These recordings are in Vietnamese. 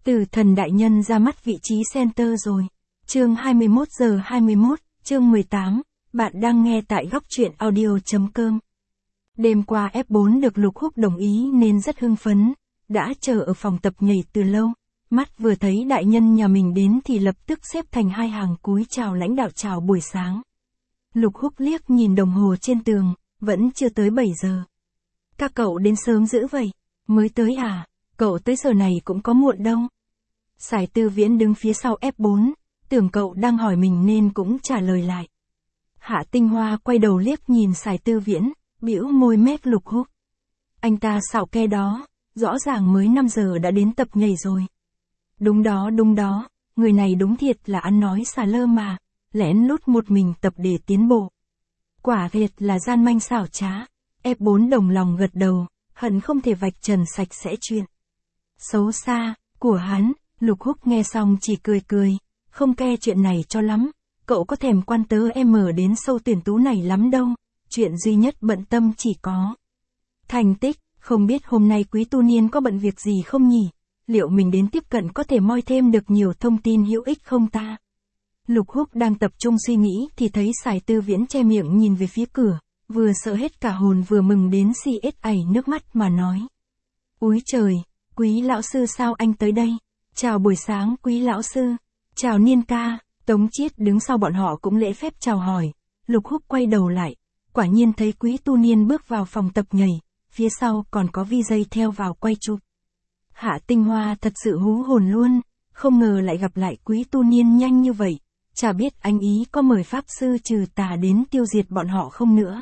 Tử thần đại nhân ra mắt vị trí center rồi. Chương 21 giờ 21, chương 18, bạn đang nghe tại góc truyện audio.com. Đêm qua F4 được Lục Húc đồng ý nên rất hưng phấn, đã chờ ở phòng tập nhảy từ lâu, mắt vừa thấy đại nhân nhà mình đến thì lập tức xếp thành hai hàng cúi chào lãnh đạo chào buổi sáng. Lục Húc liếc nhìn đồng hồ trên tường, vẫn chưa tới 7 giờ. Các cậu đến sớm dữ vậy, mới tới à, cậu tới giờ này cũng có muộn đâu. Sải Tư Viễn đứng phía sau F4, tưởng cậu đang hỏi mình nên cũng trả lời lại. Hạ Tinh Hoa quay đầu liếc nhìn Sải Tư Viễn, bĩu môi mép Lục Húc. Anh ta xạo ke đó, rõ ràng mới 5 giờ đã đến tập nhảy rồi. Đúng đó, người này đúng thiệt là ăn nói xà lơ mà, lén lút một mình tập để tiến bộ. Quả thiệt là gian manh xảo trá, F4 đồng lòng gật đầu, hận không thể vạch trần sạch sẽ chuyện xấu xa của hắn. Lục Húc nghe xong chỉ cười, không ke chuyện này cho lắm, cậu có thèm quan tớ em đến sâu tuyển tú này lắm đâu, chuyện duy nhất bận tâm chỉ có thành tích, không biết hôm nay Quý Tu Niên có bận việc gì không nhỉ, liệu mình đến tiếp cận có thể moi thêm được nhiều thông tin hữu ích không ta? Lục Húc đang tập trung suy nghĩ thì thấy Sải Tư Viễn che miệng nhìn về phía cửa, vừa sợ hết cả hồn vừa mừng đến xiết ảy nước mắt mà nói. Úi trời, Quý lão sư sao anh tới đây? Chào buổi sáng Quý lão sư, chào Niên ca. Tống Chiết đứng sau bọn họ cũng lễ phép chào hỏi. Lục Húc quay đầu lại, quả nhiên thấy Quý Tu Niên bước vào phòng tập nhảy, phía sau còn có VJ theo vào quay chụp. Hạ Tinh Hoa thật sự hú hồn luôn, không ngờ lại gặp lại Quý Tu Niên nhanh như vậy, chả biết anh ý có mời pháp sư trừ tà đến tiêu diệt bọn họ không nữa.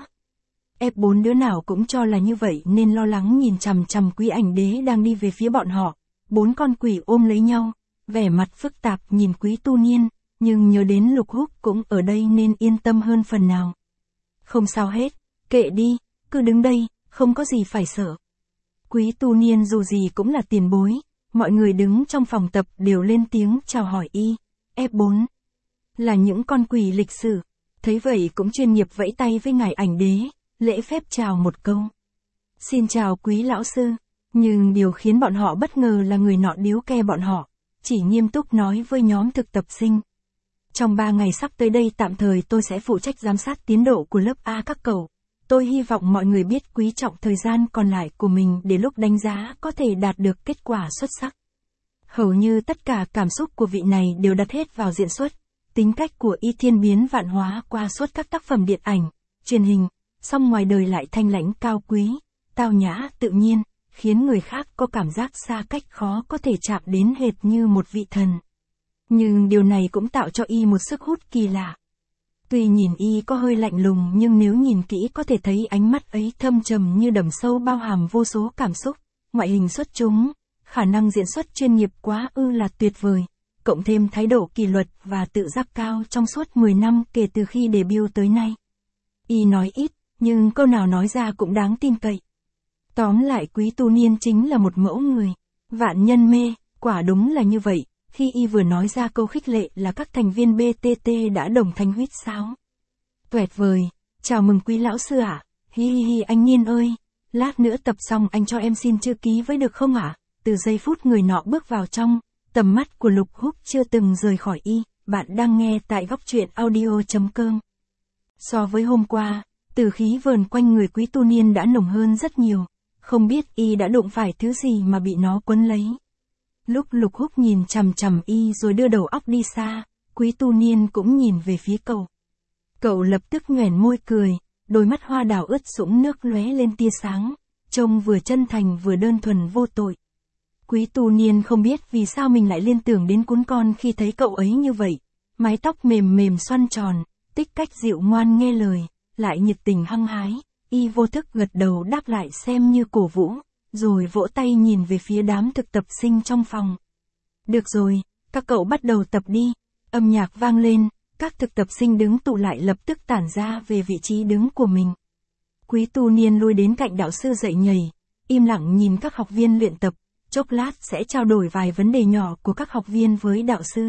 F4 đứa nào cũng cho là như vậy nên lo lắng nhìn chằm chằm Quý Ảnh Đế đang đi về phía bọn họ. 4 con quỷ ôm lấy nhau, vẻ mặt phức tạp nhìn Quý Tu Niên, nhưng nhớ đến Lục Húc cũng ở đây nên yên tâm hơn phần nào. Không sao hết, kệ đi, cứ đứng đây, không có gì phải sợ. Quý Tu Niên dù gì cũng là tiền bối, mọi người đứng trong phòng tập đều lên tiếng chào hỏi y. F4 là những con quỷ lịch sử, thấy vậy cũng chuyên nghiệp vẫy tay với ngài Ảnh Đế, lễ phép chào một câu. Xin chào Quý lão sư. Nhưng điều khiến bọn họ bất ngờ là người nọ điếu ke bọn họ, chỉ nghiêm túc nói với nhóm thực tập sinh. Trong 3 ngày sắp tới đây tạm thời tôi sẽ phụ trách giám sát tiến độ của lớp A các cậu. Tôi hy vọng mọi người biết quý trọng thời gian còn lại của mình để lúc đánh giá có thể đạt được kết quả xuất sắc. Hầu như tất cả cảm xúc của vị này đều đặt hết vào diễn xuất, tính cách của y thiên biến vạn hóa qua suốt các tác phẩm điện ảnh, truyền hình, song ngoài đời lại thanh lãnh cao quý, tao nhã tự nhiên, khiến người khác có cảm giác xa cách khó có thể chạm đến hệt như một vị thần. Nhưng điều này cũng tạo cho y một sức hút kỳ lạ. Tuy nhìn y có hơi lạnh lùng nhưng nếu nhìn kỹ có thể thấy ánh mắt ấy thâm trầm như đầm sâu bao hàm vô số cảm xúc, ngoại hình xuất chúng, khả năng diễn xuất chuyên nghiệp quá là tuyệt vời, cộng thêm thái độ kỷ luật và tự giác cao trong suốt 10 năm kể từ khi debut tới nay. Y nói ít, nhưng câu nào nói ra cũng đáng tin cậy. Tóm lại Quý Tu Niên chính là một mẫu người, vạn nhân mê, quả đúng là như vậy, khi y vừa nói ra câu khích lệ là các thành viên BTT đã đồng thanh huýt sáo. Tuyệt vời, chào mừng Quý lão sư ạ, hi anh Niên ơi, lát nữa tập xong anh cho em xin chữ ký với được không ạ? Từ giây phút người nọ bước vào trong, tầm mắt của Lục Húc chưa từng rời khỏi y, bạn đang nghe tại góc truyện audio.com. So với hôm qua, tử khí vờn quanh người Quý Tu Niên đã nồng hơn rất nhiều. Không biết y đã đụng phải thứ gì mà bị nó quấn lấy. Lúc Lục Húc nhìn chằm chằm y rồi đưa đầu óc đi xa, Quý Tu Niên cũng nhìn về phía cậu. Cậu lập tức nhoẻn môi cười, đôi mắt hoa đào ướt sũng nước lóe lên tia sáng, trông vừa chân thành vừa đơn thuần vô tội. Quý Tu Niên không biết vì sao mình lại liên tưởng đến cún con khi thấy cậu ấy như vậy, mái tóc mềm mềm xoăn tròn, tích cách dịu ngoan nghe lời, lại nhiệt tình hăng hái. Y vô thức gật đầu đáp lại xem như cổ vũ, rồi vỗ tay nhìn về phía đám thực tập sinh trong phòng. Được rồi, các cậu bắt đầu tập đi. Âm nhạc vang lên, các thực tập sinh đứng tụ lại lập tức tản ra về vị trí đứng của mình. Quý Tu Niên lui đến cạnh đạo sư dạy nhảy, im lặng nhìn các học viên luyện tập, chốc lát sẽ trao đổi vài vấn đề nhỏ của các học viên với đạo sư.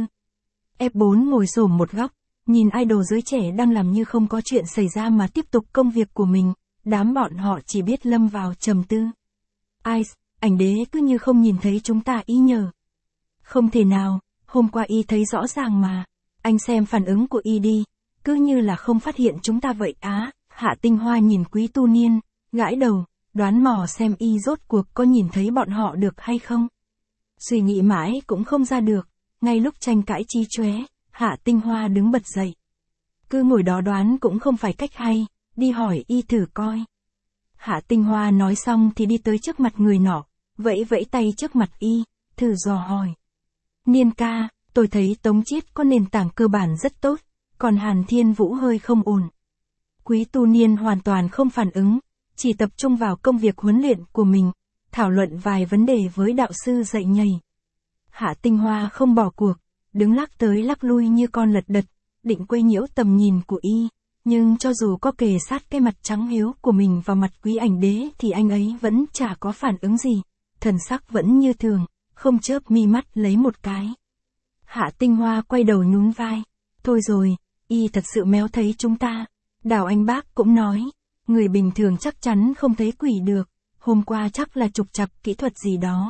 F4 ngồi xổm một góc, nhìn idol giới trẻ đang làm như không có chuyện xảy ra mà tiếp tục công việc của mình. Đám bọn họ chỉ biết lâm vào trầm tư. Ice, Ảnh Đế cứ như không nhìn thấy chúng ta ý nhờ. Không thể nào, hôm qua y thấy rõ ràng mà. Anh xem phản ứng của y đi, cứ như là không phát hiện chúng ta vậy á. Hạ Tinh Hoa nhìn Quý Tu Niên, gãi đầu, đoán mò xem y rốt cuộc có nhìn thấy bọn họ được hay không. Suy nghĩ mãi cũng không ra được, ngay lúc tranh cãi chí chóe, Hạ Tinh Hoa đứng bật dậy. Cứ ngồi đó đoán cũng không phải cách hay, đi hỏi y thử coi. Hạ Tinh Hoa nói xong thì đi tới trước mặt người nọ, vẫy vẫy tay trước mặt y, thử dò hỏi. Niên ca, tôi thấy Tống Chiết có nền tảng cơ bản rất tốt, còn Hàn Thiên Vũ hơi không ổn. Quý Tu Niên hoàn toàn không phản ứng, chỉ tập trung vào công việc huấn luyện của mình, thảo luận vài vấn đề với đạo sư dạy nhảy. Hạ Tinh Hoa không bỏ cuộc, đứng lắc tới lắc lui như con lật đật, định quấy nhiễu tầm nhìn của y, nhưng cho dù có kề sát cái mặt trắng hiếu của mình vào mặt Quý Ảnh Đế thì anh ấy vẫn chả có phản ứng gì, thần sắc vẫn như thường, không chớp mi mắt lấy một cái. Hạ Tinh Hoa quay đầu nhún vai, thôi rồi, y thật sự méo thấy chúng ta. Đào Anh Bác cũng nói, người bình thường chắc chắn không thấy quỷ được, hôm qua chắc là trục trặc kỹ thuật gì đó.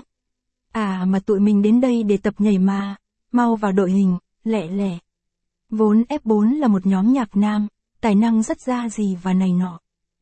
À mà tụi mình đến đây để tập nhảy mà, mau vào đội hình, lẹ lẹ. Vốn F4 là một nhóm nhạc nam, tài năng rất ra gì và này nọ.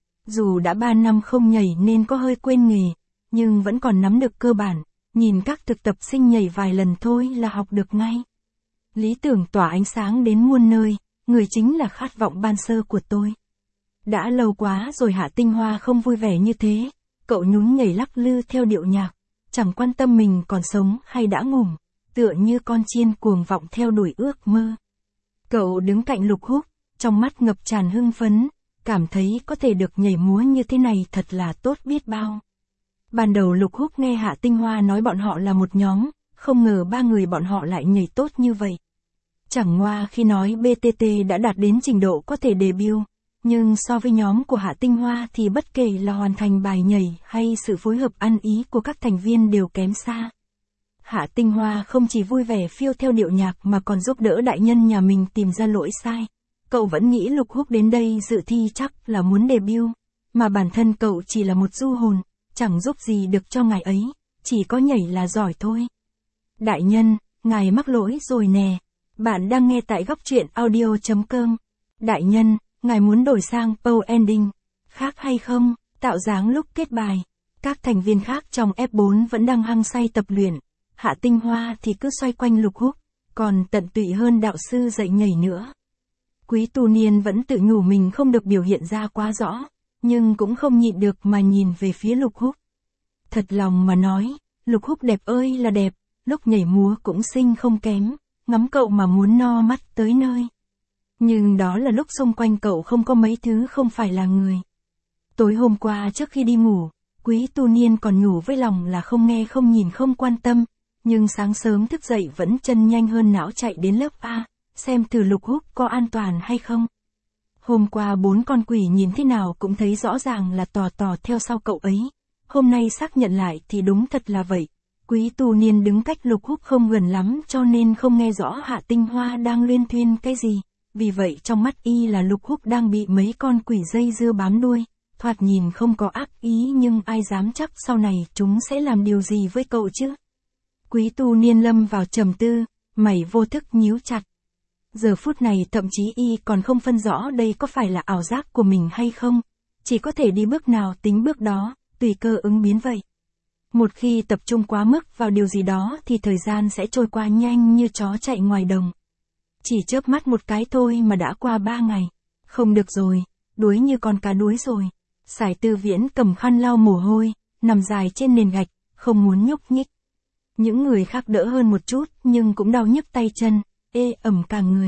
Dù đã 3 năm không nhảy nên có hơi quên nghề, nhưng vẫn còn nắm được cơ bản, nhìn các thực tập sinh nhảy vài lần thôi là học được ngay. Lý tưởng tỏa ánh sáng đến muôn nơi, người chính là khát vọng ban sơ của tôi. Đã lâu quá rồi Hạ Tinh Hoa không vui vẻ như thế, cậu nhún nhảy lắc lư theo điệu nhạc, chẳng quan tâm mình còn sống hay đã ngủm, tựa như con chiên cuồng vọng theo đuổi ước mơ. Cậu đứng cạnh Lục Húc, trong mắt ngập tràn hưng phấn, cảm thấy có thể được nhảy múa như thế này thật là tốt biết bao. Ban đầu Lục Húc nghe Hạ Tinh Hoa nói bọn họ là một nhóm, không ngờ 3 người bọn họ lại nhảy tốt như vậy. Chẳng ngoa khi nói BTT đã đạt đến trình độ có thể debut, nhưng so với nhóm của Hạ Tinh Hoa thì bất kể là hoàn thành bài nhảy hay sự phối hợp ăn ý của các thành viên đều kém xa. Hạ Tinh Hoa không chỉ vui vẻ phiêu theo điệu nhạc mà còn giúp đỡ đại nhân nhà mình tìm ra lỗi sai. Cậu vẫn nghĩ Lục Húc đến đây dự thi chắc là muốn debut, mà bản thân cậu chỉ là một du hồn, chẳng giúp gì được cho ngài ấy, chỉ có nhảy là giỏi thôi. Đại nhân, ngài mắc lỗi rồi nè. Bạn đang nghe tại góc truyện audio.com. Đại nhân, ngài muốn đổi sang Pow Ending khác hay không? Tạo dáng lúc kết bài. Các thành viên khác trong F4 vẫn đang hăng say tập luyện. Hạ Tinh Hoa thì cứ xoay quanh Lục Húc, còn tận tụy hơn đạo sư dạy nhảy nữa. Quý Tu Niên vẫn tự nhủ mình không được biểu hiện ra quá rõ, nhưng cũng không nhịn được mà nhìn về phía Lục Húc. Thật lòng mà nói, Lục Húc đẹp ơi là đẹp, lúc nhảy múa cũng xinh không kém, ngắm cậu mà muốn no mắt tới nơi. Nhưng đó là lúc xung quanh cậu không có mấy thứ không phải là người. Tối hôm qua trước khi đi ngủ, Quý Tu Niên còn nhủ với lòng là không nghe không nhìn không quan tâm, nhưng sáng sớm thức dậy vẫn chân nhanh hơn não chạy đến lớp A, xem thử Lục Húc có an toàn hay không. Hôm qua 4 con quỷ nhìn thế nào cũng thấy rõ ràng là tò tò theo sau cậu ấy. Hôm nay xác nhận lại thì đúng thật là vậy. Quý Tu Niên đứng cách Lục Húc không gần lắm cho nên không nghe rõ Hạ Tinh Hoa đang luyên thuyên cái gì. Vì vậy trong mắt y là Lục Húc đang bị mấy con quỷ dây dưa bám đuôi. Thoạt nhìn không có ác ý nhưng ai dám chắc sau này chúng sẽ làm điều gì với cậu chứ. Quý Tu Niên lâm vào trầm tư, mày vô thức nhíu chặt. Giờ phút này thậm chí y còn không phân rõ đây có phải là ảo giác của mình hay không. Chỉ có thể đi bước nào tính bước đó, tùy cơ ứng biến vậy. Một khi tập trung quá mức vào điều gì đó thì thời gian sẽ trôi qua nhanh như chó chạy ngoài đồng. Chỉ chớp mắt một cái thôi mà đã qua 3 ngày. Không được rồi, đuối như con cá đuối rồi. Sải Tư Viễn cầm khăn lau mồ hôi, nằm dài trên nền gạch, không muốn nhúc nhích. Những người khác đỡ hơn một chút nhưng cũng đau nhức tay chân, ê ẩm cả người.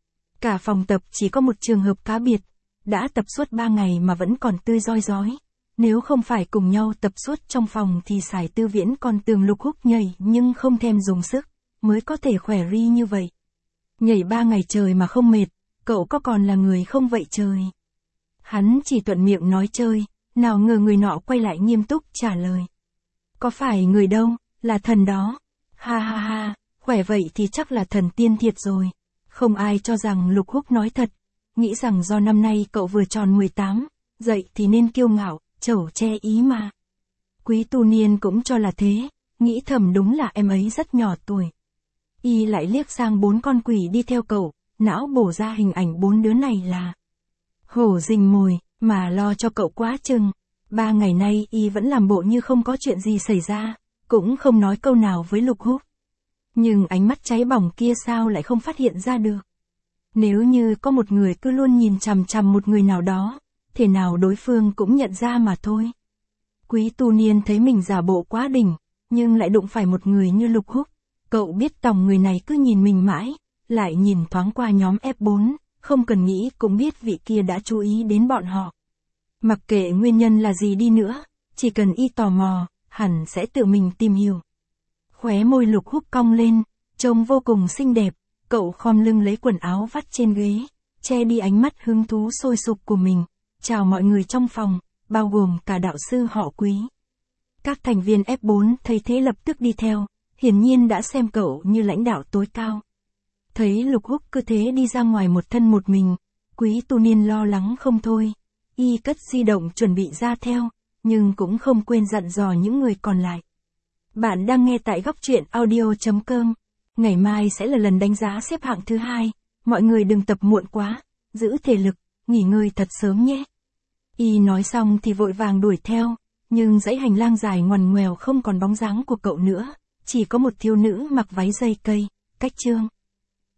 Cả phòng tập chỉ có một trường hợp cá biệt, đã tập suốt 3 ngày mà vẫn còn tươi rói rói. Nếu không phải cùng nhau tập suốt trong phòng thì Sải Tư Viễn còn tưởng Lục Húc nhảy nhưng không thèm dùng sức, mới có thể khỏe ri như vậy. Nhảy 3 ngày trời mà không mệt, cậu có còn là người không vậy trời? Hắn chỉ thuận miệng nói chơi, nào ngờ người nọ quay lại nghiêm túc trả lời. Có phải người đâu, là thần đó. Ha ha ha, khỏe vậy thì chắc là thần tiên thiệt rồi. Không ai cho rằng Lục Húc nói thật, nghĩ rằng do năm nay cậu vừa tròn 18, dậy thì nên kiêu ngạo, chẩu che ý mà. Quý Tu Niên cũng cho là thế, nghĩ thầm đúng là em ấy rất nhỏ tuổi. Y lại liếc sang 4 con quỷ đi theo cậu, não bổ ra hình ảnh 4 đứa này là hổ rình mồi, mà lo cho cậu quá chừng. 3 ngày nay Y vẫn làm bộ như không có chuyện gì xảy ra, cũng không nói câu nào với Lục Húc. Nhưng ánh mắt cháy bỏng kia sao lại không phát hiện ra được. Nếu như có một người cứ luôn nhìn chằm chằm một người nào đó, thể nào đối phương cũng nhận ra mà thôi. Quý tu niên thấy mình giả bộ quá đỉnh, nhưng lại đụng phải một người như Lục Húc. Cậu biết tòng người này cứ nhìn mình mãi, lại nhìn thoáng qua nhóm F4, không cần nghĩ cũng biết vị kia đã chú ý đến bọn họ. Mặc kệ nguyên nhân là gì đi nữa, chỉ cần Y tò mò, hẳn sẽ tự mình tìm hiểu. Khóe môi Lục Húc cong lên, trông vô cùng xinh đẹp, cậu khom lưng lấy quần áo vắt trên ghế, che đi ánh mắt hứng thú sôi sục của mình, chào mọi người trong phòng, bao gồm cả đạo sư họ Quý. Các thành viên F4 thấy thế lập tức đi theo, hiển nhiên đã xem cậu như lãnh đạo tối cao. Thấy Lục Húc cứ thế đi ra ngoài một thân một mình, Quý tu niên lo lắng không thôi. Y cất di động chuẩn bị ra theo, nhưng cũng không quên dặn dò những người còn lại. Bạn đang nghe tại góc truyện audio.com. Ngày mai sẽ là lần đánh giá xếp hạng thứ 2, mọi người đừng tập muộn quá, giữ thể lực, nghỉ ngơi thật sớm nhé. Y nói xong thì vội vàng đuổi theo, nhưng dãy hành lang dài ngoằn ngoèo không còn bóng dáng của cậu nữa, chỉ có một thiếu nữ mặc váy dây cây, cách chương.